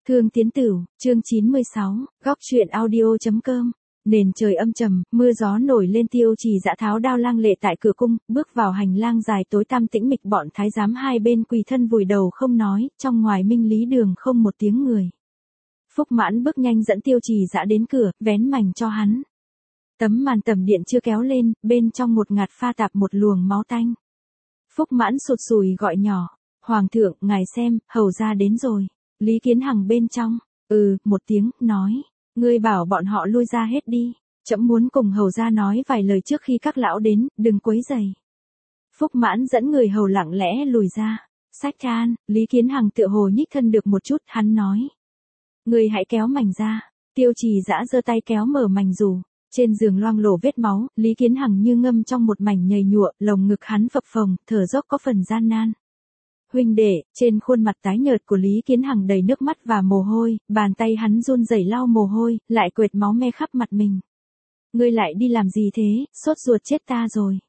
Thương Tiến Tửu, chương 96, góc truyện audio.com. Nền trời âm trầm, mưa gió nổi lên, Tiêu Trì Dã tháo đao lang lệ tại cửa cung, bước vào hành lang dài tối tăm tĩnh mịch, bọn thái giám hai bên quỳ thân vùi đầu không nói, trong ngoài minh lý đường không một tiếng người. Phúc Mãn bước nhanh dẫn Tiêu Trì Dã đến cửa, vén mành cho hắn. Tấm màn tầm điện chưa kéo lên, bên trong một ngạt pha tạp một luồng máu tanh. Phúc Mãn sụt sùi gọi nhỏ, "Hoàng thượng, ngài xem, hầu ra đến rồi." Lý Kiến Hằng bên trong, một tiếng, nói, "Ngươi bảo bọn họ lui ra hết đi, trẫm muốn cùng hầu ra nói vài lời trước khi các lão đến, đừng quấy rầy." Phúc Mãn dẫn người hầu lặng lẽ lùi ra. "Sách Can." Lý Kiến Hằng tựa hồ nhích thân được một chút, hắn nói, "Ngươi hãy kéo mành ra." Tiêu Trì Dã giơ tay kéo mở mành dù. Trên giường loang lổ vết máu, Lý Kiến Hằng như ngâm trong một mảnh nhầy nhụa, lồng ngực hắn phập phồng, thở dốc có phần gian nan. "Huynh đệ." Trên khuôn mặt tái nhợt của Lý Kiến Hằng đầy nước mắt và mồ hôi, bàn tay hắn run rẩy lau mồ hôi, lại quệt máu me khắp mặt mình. "Ngươi lại đi làm gì thế, sốt ruột chết ta rồi."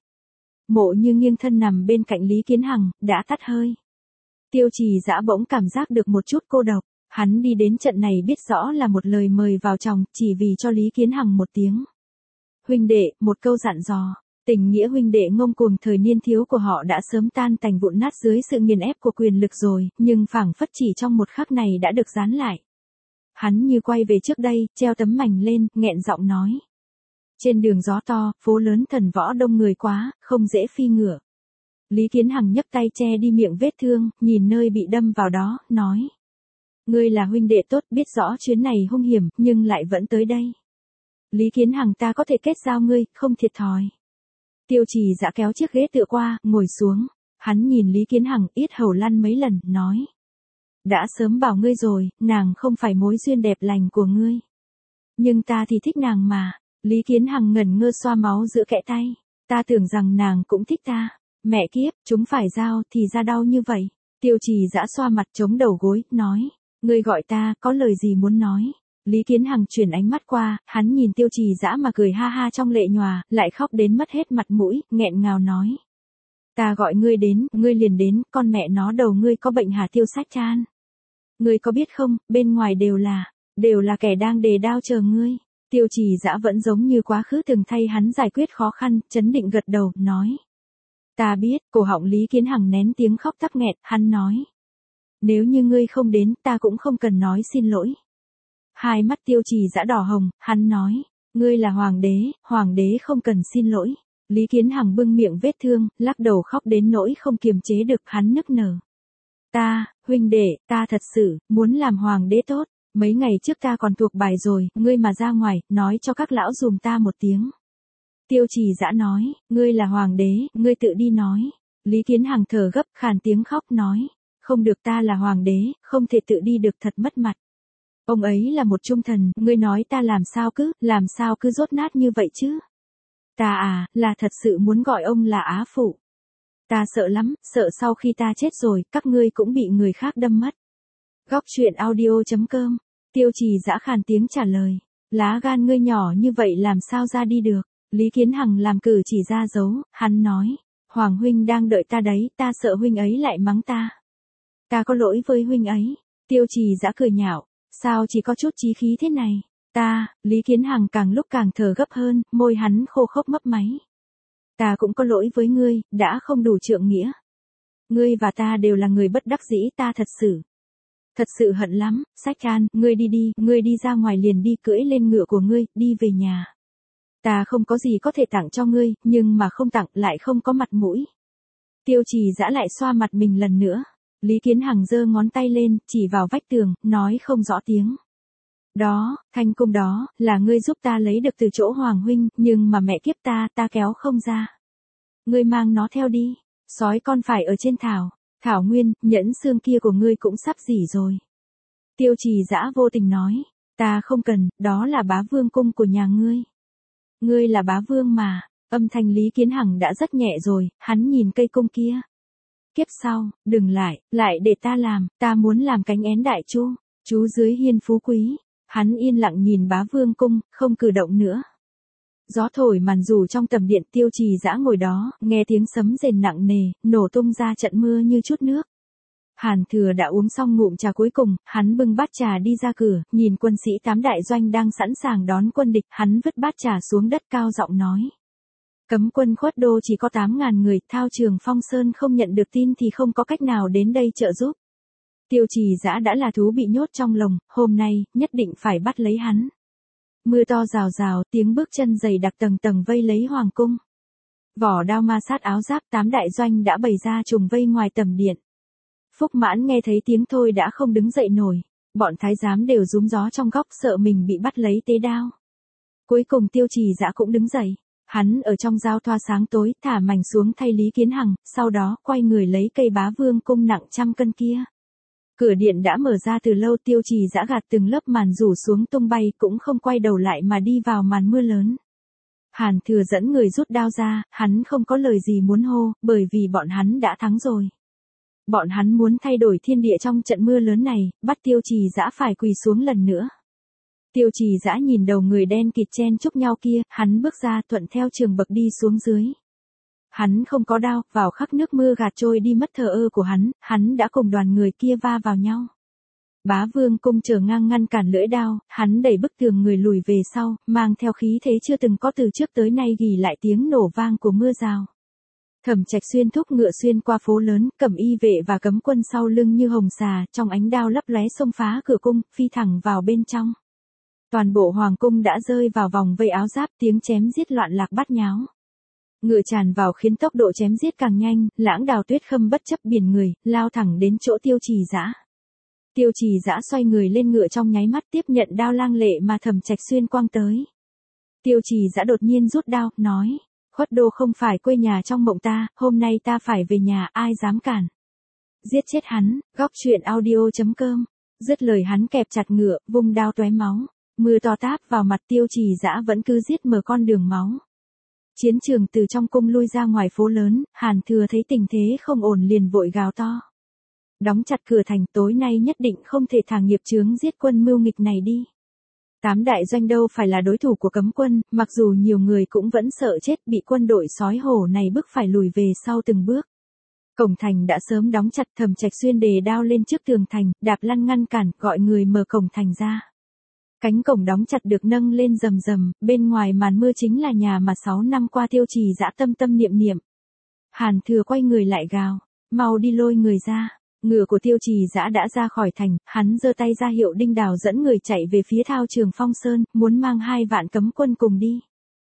Mộ Như nghiêng thân nằm bên cạnh Lý Kiến Hằng, đã tắt hơi. Tiêu Trì Dã bỗng cảm giác được một chút cô độc, hắn đi đến trận này biết rõ là một lời mời vào chồng, chỉ vì cho Lý Kiến Hằng một tiếng "Huynh đệ", một câu dặn dò. Tình nghĩa huynh đệ ngông cuồng thời niên thiếu của họ đã sớm tan tành vụn nát dưới sự nghiền ép của quyền lực rồi, nhưng phảng phất chỉ trong một khắc này đã được dán lại. Hắn như quay về trước đây, treo tấm mành lên, nghẹn giọng nói. "Trên đường gió to, phố lớn thần võ đông người quá, không dễ phi ngựa." Lý Kiến Hằng nhấc tay che đi miệng vết thương, nhìn nơi bị đâm vào đó, nói. "Ngươi là huynh đệ tốt, biết rõ chuyến này hung hiểm, nhưng lại vẫn tới đây. Lý Kiến Hằng, ta có thể kết giao ngươi, không thiệt thòi." Tiêu Trì Dã kéo chiếc ghế tựa qua, ngồi xuống. Hắn nhìn Lý Kiến Hằng, yết hầu lăn mấy lần, nói. "Đã sớm bảo ngươi rồi, nàng không phải mối duyên đẹp lành của ngươi. Nhưng ta thì thích nàng mà." Lý Kiến Hằng ngẩn ngơ xoa máu giữa kẽ tay. "Ta tưởng rằng nàng cũng thích ta. Mẹ kiếp, chúng phải giao thì ra đau như vậy." Tiêu Trì Dã xoa mặt chống đầu gối, nói. "Ngươi gọi ta, có lời gì muốn nói?" Lý Kiến Hằng chuyển ánh mắt qua, hắn nhìn Tiêu Trì Dã mà cười ha ha trong lệ nhòa, lại khóc đến mất hết mặt mũi, nghẹn ngào nói. "Ta gọi ngươi đến, ngươi liền đến, con mẹ nó đầu ngươi có bệnh hả Tiêu Sách Can? Ngươi có biết không, bên ngoài đều là kẻ đang đề đao chờ ngươi." Tiêu Trì Dã vẫn giống như quá khứ từng thay hắn giải quyết khó khăn, chấn định gật đầu, nói. "Ta biết." Cổ họng Lý Kiến Hằng nén tiếng khóc tắc nghẹn, hắn nói. "Nếu như ngươi không đến, ta cũng không cần nói xin lỗi." Hai mắt Tiêu Trì Dã đỏ hồng, hắn nói. "Ngươi là hoàng đế không cần xin lỗi." Lý Kiến Hằng bưng miệng vết thương, lắc đầu khóc đến nỗi không kiềm chế được, hắn nức nở. Huynh đệ, ta thật sự, muốn làm hoàng đế tốt. Mấy ngày trước ta còn thuộc bài rồi, ngươi mà ra ngoài, nói cho các lão dùm ta một tiếng." Tiêu Trì Dã nói. "Ngươi là hoàng đế, ngươi tự đi nói." Lý Kiến Hằng thở gấp, khàn tiếng khóc, nói. "Không được, ta là hoàng đế, không thể tự đi được, thật mất mặt. Ông ấy là một trung thần, ngươi nói ta làm sao cứ dốt nát như vậy chứ? Ta là thật sự muốn gọi ông là á phụ. Ta sợ lắm, sợ sau khi ta chết rồi, các ngươi cũng bị người khác đâm mất." Góc truyện audio.com. Tiêu Trì Dã khàn tiếng trả lời. "Lá gan ngươi nhỏ như vậy làm sao ra đi được?" Lý Kiến Hằng làm cử chỉ ra dấu, hắn nói. "Hoàng huynh đang đợi ta đấy, ta sợ huynh ấy lại mắng ta. Ta có lỗi với huynh ấy." Tiêu Trì Dã cười nhạo. "Sao chỉ có chút chí khí thế này?" Lý Kiến Hằng càng lúc càng thở gấp hơn, môi hắn khô khốc mấp máy. "Ta cũng có lỗi với ngươi, đã không đủ trượng nghĩa. Ngươi và ta đều là người bất đắc dĩ, ta thật sự hận lắm. Sách Can, ngươi đi, ngươi đi ra ngoài liền đi, cưỡi lên ngựa của ngươi, đi về nhà. Ta không có gì có thể tặng cho ngươi, nhưng mà không tặng lại không có mặt mũi." Tiêu Trì Dã lại xoa mặt mình lần nữa. Lý Kiến Hằng giơ ngón tay lên, chỉ vào vách tường, nói không rõ tiếng. "Đó, thanh cung đó, là ngươi giúp ta lấy được từ chỗ Hoàng huynh, nhưng mà mẹ kiếp ta kéo không ra. Ngươi mang nó theo đi, sói con phải ở trên thảo nguyên, nhẫn xương kia của ngươi cũng sắp rỉ rồi." Tiêu Trì Dã vô tình nói. "Ta không cần, đó là bá vương cung của nhà ngươi. Ngươi là bá vương mà." Âm thanh Lý Kiến Hằng đã rất nhẹ rồi, hắn nhìn cây cung kia. "Kiếp sau, đừng lại để ta làm, ta muốn làm cánh én đại chú dưới hiên phú quý." Hắn yên lặng nhìn bá vương cung, không cử động nữa. Gió thổi màn dù trong tầm điện, Tiêu Trì Dã ngồi đó, nghe tiếng sấm rền nặng nề, nổ tung ra trận mưa như chút nước. Hàn Thừa đã uống xong ngụm trà cuối cùng, hắn bưng bát trà đi ra cửa, nhìn quân sĩ 8 đại doanh đang sẵn sàng đón quân địch, hắn vứt bát trà xuống đất cao giọng nói. Cấm quân Khuất Đô chỉ có 8.000 người, Thao Trường Phong Sơn không nhận được tin thì không có cách nào đến đây trợ giúp. Tiêu Trì Dã đã là thú bị nhốt trong lồng, hôm nay, nhất định phải bắt lấy hắn. Mưa to rào rào, tiếng bước chân dày đặc tầng tầng vây lấy hoàng cung. Vỏ đao ma sát áo giáp 8 đại doanh đã bày ra trùng vây ngoài tầm điện. Phúc Mãn nghe thấy tiếng thôi đã không đứng dậy nổi, bọn thái giám đều rúm gió trong góc sợ mình bị bắt lấy tế đao. Cuối cùng Tiêu Trì Dã cũng đứng dậy, hắn ở trong giao thoa sáng tối thả mảnh xuống thay Lý Kiến Hằng, sau đó quay người lấy cây Bá Vương cung nặng 100 cân kia. Cửa điện đã mở ra từ lâu, Tiêu Trì Dã gạt từng lớp màn rủ xuống tung bay cũng không quay đầu lại mà đi vào màn mưa lớn. Hàn Thừa dẫn người rút đao ra, hắn không có lời gì muốn hô, bởi vì bọn hắn đã thắng rồi. Bọn hắn muốn thay đổi thiên địa trong trận mưa lớn này, bắt Tiêu Trì Dã phải quỳ xuống lần nữa. Tiêu Trì Dã nhìn đầu người đen kịt chen chúc nhau kia, hắn bước ra thuận theo trường bậc đi xuống dưới. Hắn không có đao, vào khắc nước mưa gạt trôi đi mất thờ ơ của hắn đã cùng đoàn người kia va vào nhau. Bá Vương cung trở ngang ngăn cản lưỡi đao, hắn đẩy bức tường người lùi về sau, mang theo khí thế chưa từng có từ trước tới nay ghi lại tiếng nổ vang của mưa rào. Thẩm Trạch Xuyên thúc ngựa xuyên qua phố lớn, Cẩm Y vệ và cấm quân sau lưng như hồng xà, trong ánh đao lấp lóe xông phá cửa cung, phi thẳng vào bên trong. Toàn bộ hoàng cung đã rơi vào vòng vây áo giáp, tiếng chém giết loạn lạc bát nháo. Ngựa tràn vào khiến tốc độ chém giết càng nhanh, Lãng Đào Tuyết Khâm bất chấp biển người, lao thẳng đến chỗ Tiêu Trì Dã. Tiêu Trì Dã xoay người lên ngựa trong nháy mắt tiếp nhận đao lang lệ mà Thẩm Trạch Xuyên quăng tới. Tiêu Trì Dã đột nhiên rút đao, nói, Khuất Đô không phải quê nhà trong mộng ta, hôm nay ta phải về nhà, ai dám cản. Giết chết hắn, góc truyện audio.com. Dứt lời hắn kẹp chặt ngựa, vung đao tóe máu. Mưa to táp vào mặt Tiêu Trì Dã vẫn cứ giết mở con đường máu. Chiến trường từ trong cung lui ra ngoài phố lớn, Hàn Thừa thấy tình thế không ổn liền vội gào to. Đóng chặt cửa thành, tối nay nhất định không thể thả nghiệp chướng giết quân mưu nghịch này đi. 8 đại doanh đâu phải là đối thủ của cấm quân, mặc dù nhiều người cũng vẫn sợ chết bị quân đội sói hổ này bức phải lùi về sau từng bước. Cổng thành đã sớm đóng chặt, Thẩm Trạch Xuyên đề đao lên trước tường thành, đạp lăn ngăn cản, gọi người mở cổng thành ra. Cánh cổng đóng chặt được nâng lên rầm rầm, bên ngoài màn mưa chính là nhà mà 6 năm qua Tiêu Trì Dã tâm tâm niệm niệm. Hàn Thừa quay người lại gào, mau đi lôi người ra. Ngựa của Tiêu Trì Dã đã ra khỏi thành, hắn giơ tay ra hiệu Đinh Đào dẫn người chạy về phía Thao Trường Phong Sơn, muốn mang 2 vạn cấm quân cùng đi.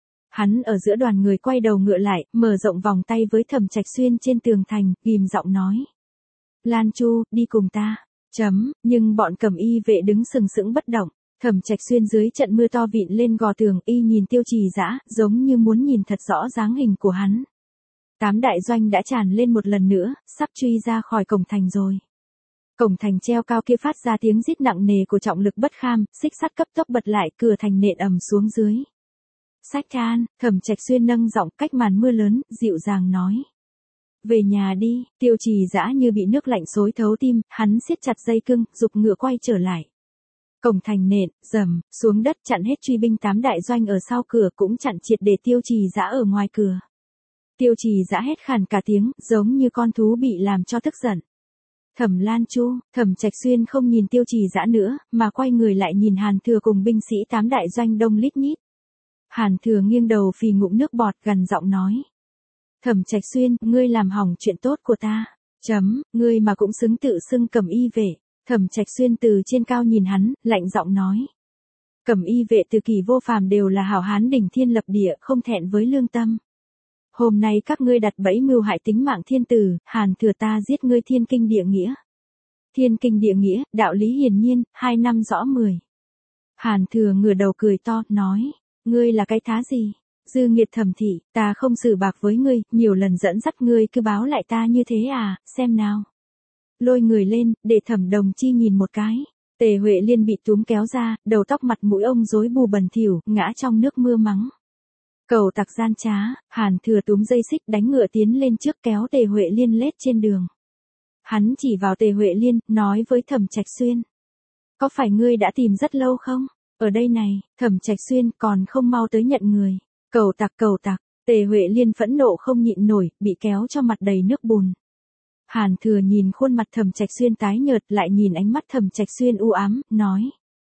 Hắn ở giữa đoàn người quay đầu ngựa lại, mở rộng vòng tay với Thẩm Trạch Xuyên trên tường thành, ghim giọng nói. Lan Chu, đi cùng ta. Nhưng bọn Cẩm Y vệ đứng sừng sững bất động. Thẩm Trạch Xuyên dưới trận mưa to vịn lên gò tường, y nhìn Tiêu Trì Dã, giống như muốn nhìn thật rõ dáng hình của hắn. 8 đại doanh đã tràn lên một lần nữa, sắp truy ra khỏi cổng thành rồi. Cổng thành treo cao kia phát ra tiếng rít nặng nề của trọng lực bất kham, xích sắt cấp tốc bật lại, cửa thành nện ầm xuống dưới. Sách Than, Thẩm Trạch Xuyên nâng giọng cách màn mưa lớn, dịu dàng nói. Về nhà đi, Tiêu Trì Dã như bị nước lạnh xối thấu tim, hắn siết chặt dây cương, giục ngựa quay trở lại. Cổng thành nện, rầm, xuống đất chặn hết truy binh 8 đại doanh ở sau cửa cũng chặn triệt để Tiêu Trì Dã ở ngoài cửa. Tiêu Trì Dã hét khàn cả tiếng, giống như con thú bị làm cho tức giận. Thẩm Lan Chu, Thẩm Trạch Xuyên không nhìn Tiêu Trì Dã nữa, mà quay người lại nhìn Hàn Thừa cùng binh sĩ 8 đại doanh đông lít nhít. Hàn Thừa nghiêng đầu phì ngụm nước bọt, gần giọng nói. Thẩm Trạch Xuyên, ngươi làm hỏng chuyện tốt của ta. Ngươi mà cũng xứng tự xưng Cẩm Y vệ. Thẩm Trạch Xuyên từ trên cao nhìn hắn, lạnh giọng nói. Cẩm Y vệ từ kỳ vô phàm đều là hảo hán đỉnh thiên lập địa, không thẹn với lương tâm. Hôm nay các ngươi đặt bẫy mưu hại tính mạng thiên tử, Hàn Thừa ta giết ngươi thiên kinh địa nghĩa. Thiên kinh địa nghĩa, đạo lý hiển nhiên, 2 năm rõ 10. Hàn Thừa ngửa đầu cười to, nói, ngươi là cái thá gì? Dư nghiệt Thẩm thị, ta không xử bạc với ngươi, nhiều lần dẫn dắt ngươi cứ báo lại ta như thế à, xem nào. Lôi người lên, để Thẩm Đồng Chi nhìn một cái. Tề Huệ Liên bị túm kéo ra, đầu tóc mặt mũi ông rối bù bẩn thỉu, ngã trong nước mưa mắng. Cầu tặc gian trá, Hàn Thừa túm dây xích đánh ngựa tiến lên trước kéo Tề Huệ Liên lết trên đường. Hắn chỉ vào Tề Huệ Liên, nói với Thẩm Trạch Xuyên. Có phải ngươi đã tìm rất lâu không? Ở đây này, Thẩm Trạch Xuyên còn không mau tới nhận người. Cầu tặc, Tề Huệ Liên phẫn nộ không nhịn nổi, bị kéo cho mặt đầy nước bùn. Hàn Thừa nhìn khuôn mặt Thẩm Trạch Xuyên tái nhợt, lại nhìn ánh mắt Thẩm Trạch Xuyên u ám, nói.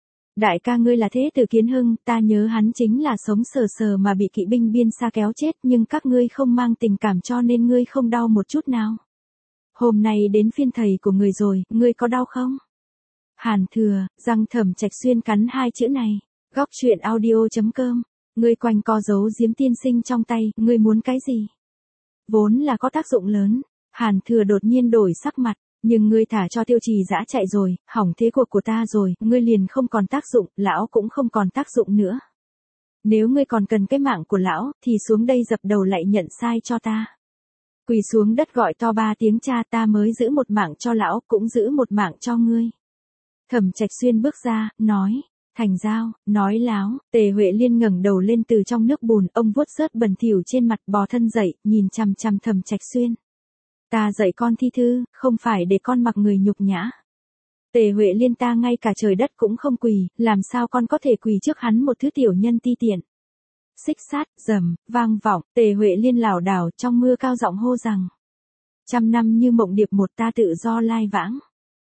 Đại ca ngươi là thế tử Kiến Hưng, ta nhớ hắn chính là sống sờ sờ mà bị kỵ binh biên xa kéo chết, nhưng các ngươi không mang tình cảm cho nên ngươi không đau một chút nào. Hôm nay đến phiên thầy của người rồi, ngươi có đau không? Hàn Thừa, răng Thẩm Trạch Xuyên cắn hai chữ này. Góc truyện audio.com. Ngươi quanh co giấu giếm tiên sinh trong tay, ngươi muốn cái gì? Vốn là có tác dụng lớn. Hàn Thừa đột nhiên đổi sắc mặt, nhưng ngươi thả cho Tiêu Trì Dã chạy rồi, hỏng thế cuộc của ta rồi, ngươi liền không còn tác dụng, lão cũng không còn tác dụng nữa. Nếu ngươi còn cần cái mạng của lão, thì xuống đây dập đầu lại nhận sai cho ta. Quỳ xuống đất gọi to 3 tiếng cha, ta mới giữ một mạng cho lão, cũng giữ một mạng cho ngươi. Thẩm Trạch Xuyên bước ra, nói. Thành giao, nói láo. Tề Huệ Liên ngẩng đầu lên từ trong nước bùn, ông vuốt rớt bẩn thỉu trên mặt, bò thân dậy, nhìn chằm chằm Thẩm Trạch Xuyên. Ta dạy con thi thư, không phải để con mặc người nhục nhã. Tề Huệ Liên, ta ngay cả trời đất cũng không quỳ, làm sao con có thể quỳ trước hắn một thứ tiểu nhân ti tiện. Xích sát, rầm, vang vọng, Tề Huệ Liên lảo đảo trong mưa cao giọng hô rằng. 100 năm như mộng điệp một, ta tự do lai vãng.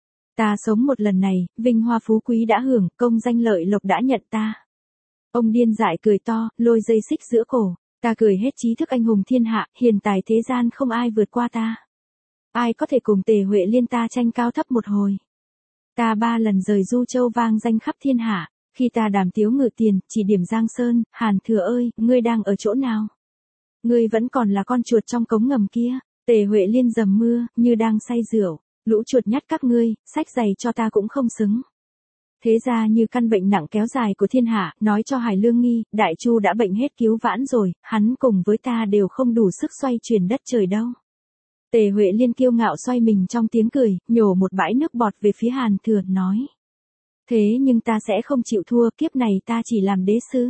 Ta sống một lần này, vinh hoa phú quý đã hưởng, công danh lợi lộc đã nhận ta. Ông điên dại cười to, lôi dây xích giữa cổ. Ta cười hết trí thức anh hùng thiên hạ, hiền tài thế gian không ai vượt qua ta. Ai có thể cùng Tề Huệ Liên ta tranh cao thấp một hồi. Ta 3 lần rời Du Châu vang danh khắp thiên hạ, khi ta đàm tiếu ngự tiền, chỉ điểm Giang Sơn, Hàn Thừa ơi, ngươi đang ở chỗ nào? Ngươi vẫn còn là con chuột trong cống ngầm kia. Tề Huệ Liên dầm mưa, như đang say rượu. Lũ chuột nhắt các ngươi, sách giày cho ta cũng không xứng. Thế ra như căn bệnh nặng kéo dài của thiên hạ, nói cho Hải Lương Nghi, Đại Chu đã bệnh hết cứu vãn rồi, hắn cùng với ta đều không đủ sức xoay chuyển đất trời đâu. Tề Huệ Liên kiêu ngạo xoay mình trong tiếng cười, nhổ một bãi nước bọt về phía Hàn Thừa, nói. Thế nhưng ta sẽ không chịu thua, kiếp này ta chỉ làm đế sư.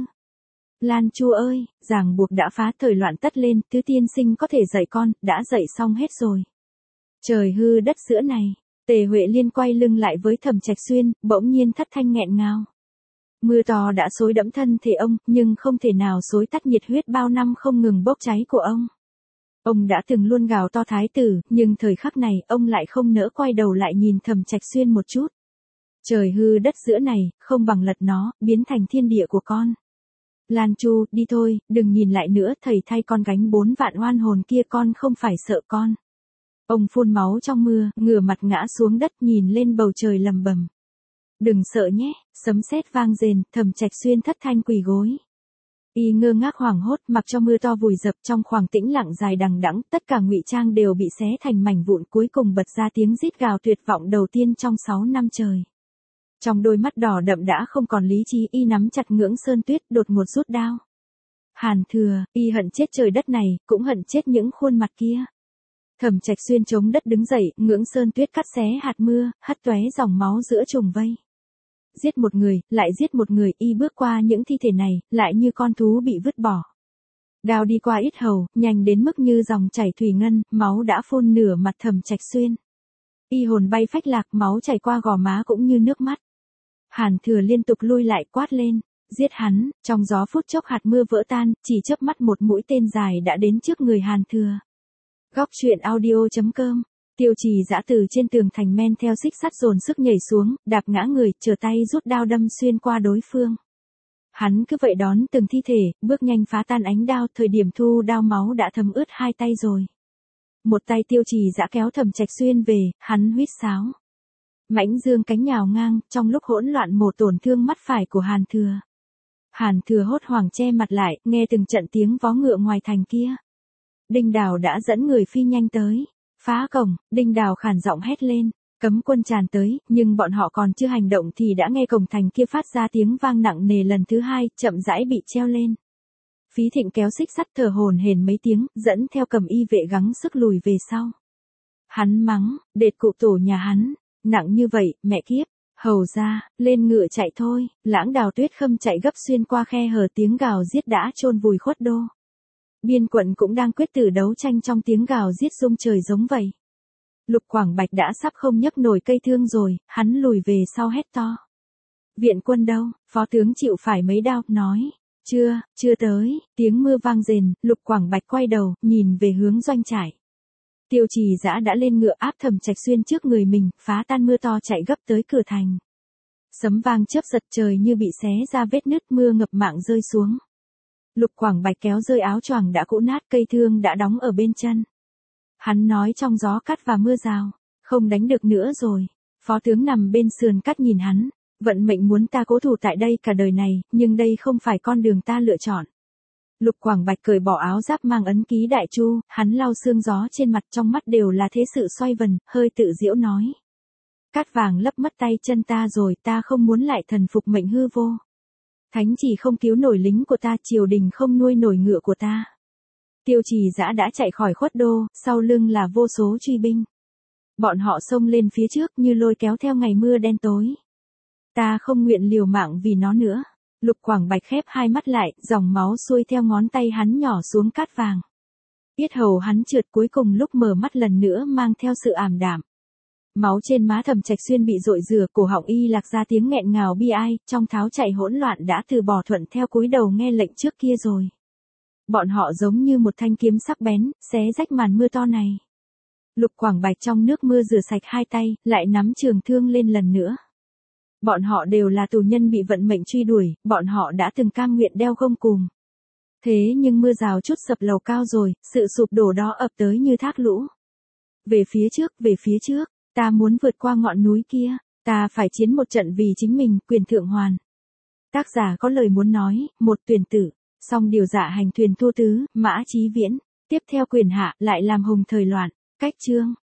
Lan Chu ơi, ràng buộc đã phá, thời loạn tất lên, tứ tiên sinh có thể dạy con, đã dạy xong hết rồi. Trời hư đất giữa này, Tề Huệ Liên quay lưng lại với Thẩm Trạch Xuyên, bỗng nhiên thất thanh nghẹn ngào. Mưa to đã xối đẫm thân thể ông, nhưng không thể nào xối tắt nhiệt huyết bao năm không ngừng bốc cháy của ông. Ông đã từng luôn gào to thái tử, nhưng thời khắc này, ông lại không nỡ quay đầu lại nhìn Thẩm Trạch Xuyên một chút. Trời hư đất giữa này, không bằng lật nó, biến thành thiên địa của con. Lan Chu, đi thôi, đừng nhìn lại nữa, thầy thay con gánh 4 vạn oan hồn kia, con không phải sợ con. Ông phun máu trong mưa, ngửa mặt ngã xuống đất, nhìn lên bầu trời lầm bầm. Đừng sợ nhé, sấm sét vang rền, Thẩm Trạch Xuyên thất thanh quỳ gối. Y ngơ ngác hoảng hốt, mặc cho mưa to vùi dập, trong khoảng tĩnh lặng dài đằng đẵng, tất cả ngụy trang đều bị xé thành mảnh vụn, cuối cùng bật ra tiếng rít gào tuyệt vọng đầu tiên trong 6 năm trời. Trong đôi mắt đỏ đậm đã không còn lý trí, y nắm chặt ngưỡng sơn tuyết, đột ngột rút đao. Hàn Thừa, y hận chết trời đất này, cũng hận chết những khuôn mặt kia. Thẩm Trạch Xuyên chống đất đứng dậy, ngưỡng sơn tuyết cắt xé hạt mưa, hất tóe dòng máu giữa trùng vây. Giết một người, lại giết một người, y bước qua những thi thể này, lại như con thú bị vứt bỏ. Đao đi qua yết hầu, nhanh đến mức như dòng chảy thủy ngân, máu đã phun nửa mặt Thẩm Trạch Xuyên. Y hồn bay phách lạc, máu chảy qua gò má cũng như nước mắt. Hàn Thừa liên tục lui lại, quát lên, giết hắn. Trong gió phút chốc hạt mưa vỡ tan, chỉ chớp mắt một mũi tên dài đã đến trước người Hàn Thừa. Góc truyện audio.com. Tiêu Trì Dã từ trên tường thành men theo xích sắt dồn sức nhảy xuống, đạp ngã người, trở tay rút đao đâm xuyên qua đối phương. Hắn cứ vậy đón từng thi thể, bước nhanh phá tan ánh đao, thời điểm thu đao máu đã thấm ướt hai tay rồi. Một tay Tiêu Trì Dã kéo Thẩm Trạch Xuyên về, hắn huýt sáo. Mãnh dương cánh nhào ngang, trong lúc hỗn loạn mổ tổn thương mắt phải của Hàn Thừa. Hàn Thừa hốt hoảng che mặt lại, nghe từng trận tiếng vó ngựa ngoài thành kia. Đinh Đào đã dẫn người phi nhanh tới. Phá cổng, Đinh Đào khản giọng hét lên, cấm quân tràn tới, nhưng bọn họ còn chưa hành động thì đã nghe cổng thành kia phát ra tiếng vang nặng nề lần thứ hai, chậm rãi bị treo lên. Phí Thịnh kéo xích sắt thở hổn hển mấy tiếng, dẫn theo Cầm Y vệ gắng sức lùi về sau. Hắn mắng, đệt cụ tổ nhà hắn, nặng như vậy, mẹ kiếp, hầu ra, lên ngựa chạy thôi. Lãng Đào Tuyết Khâm chạy gấp xuyên qua khe hở, tiếng gào giết đã chôn vùi khuất đô. Biên quận cũng đang quyết tử đấu tranh trong tiếng gào giết rung trời giống vậy. Lục Quảng Bạch đã sắp không nhấc nổi cây thương rồi, hắn lùi về sau hét to. Viện quân đâu? Phó tướng chịu phải mấy đao, nói. Chưa tới, tiếng mưa vang rền, Lục Quảng Bạch quay đầu, nhìn về hướng doanh trại. Tiêu Trì Dã đã lên ngựa áp Thẩm Trạch Xuyên trước người mình, phá tan mưa to chạy gấp tới cửa thành. Sấm vang chớp giật trời như bị xé ra vết nứt, mưa ngập mạng rơi xuống. Lục Quảng Bạch kéo rơi áo choàng đã cũ nát, cây thương đã đóng ở bên chân. Hắn nói trong gió cắt và mưa rào, không đánh được nữa rồi. Phó tướng nằm bên sườn cắt nhìn hắn, vận mệnh muốn ta cố thủ tại đây cả đời này, nhưng đây không phải con đường ta lựa chọn. Lục Quảng Bạch cởi bỏ áo giáp mang ấn ký Đại Chu, hắn lau sương gió trên mặt, trong mắt đều là thế sự xoay vần, hơi tự giễu nói. Cát vàng lấp mất tay chân ta rồi, ta không muốn lại thần phục mệnh hư vô. Thánh chỉ không cứu nổi lính của ta, triều đình không nuôi nổi ngựa của ta. Tiêu Trì Dã đã chạy khỏi Khuất Đô, sau lưng là vô số truy binh. Bọn họ xông lên phía trước như lôi kéo theo ngày mưa đen tối. Ta không nguyện liều mạng vì nó nữa. Lục Quảng Bạch khép hai mắt lại, dòng máu xuôi theo ngón tay hắn nhỏ xuống cát vàng. Yết hầu hắn trượt, cuối cùng lúc mở mắt lần nữa mang theo sự ảm đạm. Máu trên má Thẩm Trạch Xuyên bị dội rửa, cổ họng y lạc ra tiếng nghẹn ngào bi ai, trong tháo chạy hỗn loạn đã từ bỏ thuận theo cúi đầu nghe lệnh trước kia rồi. Bọn họ giống như một thanh kiếm sắc bén, xé rách màn mưa to này. Lục Quảng Bạch trong nước mưa rửa sạch hai tay, lại nắm trường thương lên lần nữa. Bọn họ đều là tù nhân bị vận mệnh truy đuổi, bọn họ đã từng cam nguyện đeo gông cùm. Thế nhưng mưa rào chút sập lầu cao rồi, sự sụp đổ đó ập tới như thác lũ. Về phía trước, ta muốn vượt qua ngọn núi kia, ta phải chiến một trận vì chính mình, quyền thượng hoàn. Tác giả có lời muốn nói, một tuyển tử, song điều dạ hành thuyền thua tứ, Mã Chí Viễn, tiếp theo quyền hạ, lại làm hùng thời loạn, cách chương.